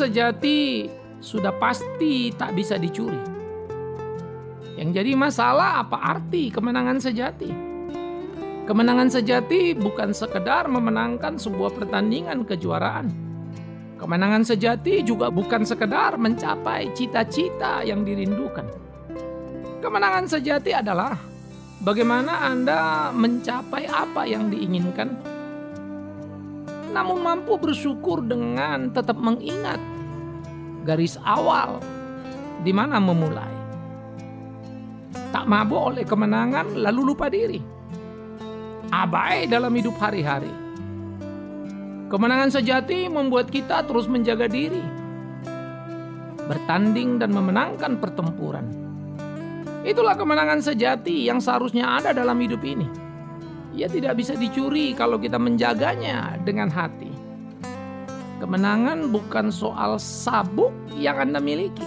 sejati sudah pasti tak bisa dicuri. Yang jadi masalah apa arti kemenangan sejati? Kemenangan sejati bukan sekedar memenangkan sebuah pertandingan kejuaraan. Kemenangan sejati juga bukan sekedar mencapai cita-cita yang dirindukan. Kemenangan sejati adalah bagaimana Anda mencapai apa yang diinginkan, namun mampu bersyukur dengan tetap mengingat garis awal di mana memulai. Tak mabuk oleh kemenangan lalu lupa diri. Abai dalam hidup hari-hari. Kemenangan sejati membuat kita terus menjaga diri, bertanding dan memenangkan pertempuran. Itulah kemenangan sejati yang seharusnya ada dalam hidup ini. Ia tidak bisa dicuri kalau kita menjaganya dengan hati. Kemenangan bukan soal sabuk yang Anda miliki,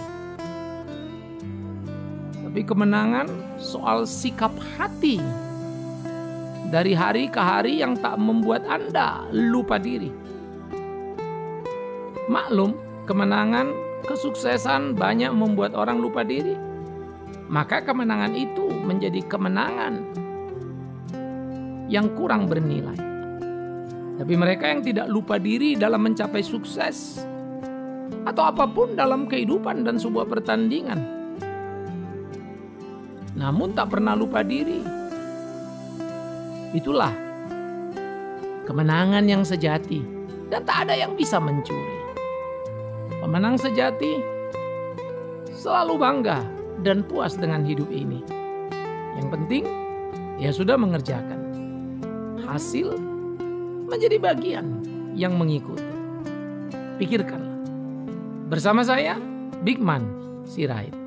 tapi kemenangan soal sikap hati dari hari ke hari yang tak membuat Anda lupa diri. Maklum, kemenangan, kesuksesan banyak membuat orang lupa diri. Maka kemenangan itu menjadi kemenangan yang kurang bernilai. Tapi mereka yang tidak lupa diri dalam mencapai sukses atau apapun dalam kehidupan dan sebuah pertandingan, namun tak pernah lupa diri, itulah kemenangan yang sejati dan tak ada yang bisa mencuri. Pemenang sejati selalu bangga dan puas dengan hidup ini. Yang penting, ia sudah mengerjakan. Hasil menjadi bagian yang mengikuti. Pikirkanlah. Bersama saya, Bigman Sirait.